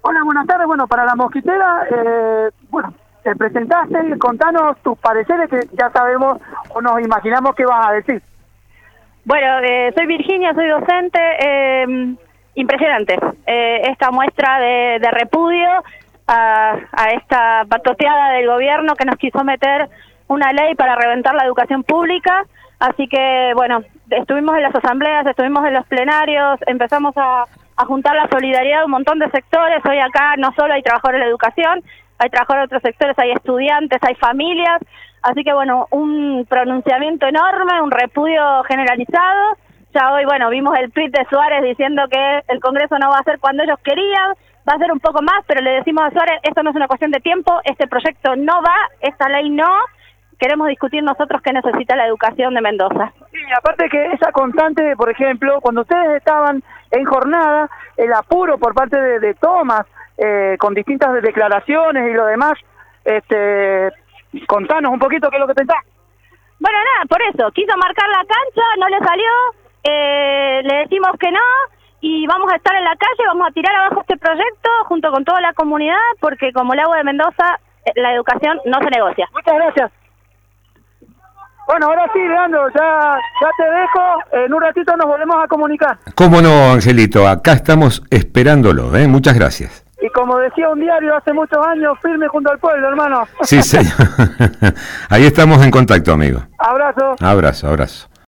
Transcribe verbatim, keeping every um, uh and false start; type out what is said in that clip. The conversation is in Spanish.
Hola, buenas tardes. Bueno, para la mosquitera, eh, bueno, te presentaste, contanos tus pareceres que ya sabemos o nos imaginamos qué vas a decir. Bueno, eh, soy Virginia, soy docente. Eh, impresionante eh, esta muestra de, de repudio a, a esta patoteada del gobierno que nos quiso meter una ley para reventar la educación pública. Así que, bueno, estuvimos en las asambleas, estuvimos en los plenarios, empezamos a, a juntar la solidaridad de un montón de sectores. Hoy acá no solo hay trabajadores de la educación, hay trabajadores de otros sectores, hay estudiantes, hay familias. Así que, bueno, un pronunciamiento enorme, un repudio generalizado. Ya hoy, bueno, vimos el tweet de Suárez diciendo que el Congreso no va a ser cuando ellos querían, va a ser un poco más, pero le decimos a Suárez, esto no es una cuestión de tiempo, este proyecto no va, esta ley no. Queremos discutir nosotros qué necesita la educación de Mendoza. Sí, aparte que esa constante, por ejemplo, cuando ustedes estaban en jornada, el apuro por parte de, de Tomás, eh, con distintas declaraciones y lo demás, este, contanos un poquito qué es lo que pensás. Bueno, nada, por eso, quiso marcar la cancha, no le salió, eh, le decimos que no, y vamos a estar en la calle, vamos a tirar abajo este proyecto junto con toda la comunidad, porque como el agua de Mendoza, la educación no se negocia. Muchas gracias. Bueno, ahora sí, Leandro, ya, ya te dejo, en un ratito nos volvemos a comunicar. Cómo no, Angelito, acá estamos esperándolo, ¿eh? Muchas gracias. Y como decía un diario hace muchos años, firme junto al pueblo, hermano. Sí, señor. Ahí estamos en contacto, amigo. Abrazo. Abrazo, abrazo.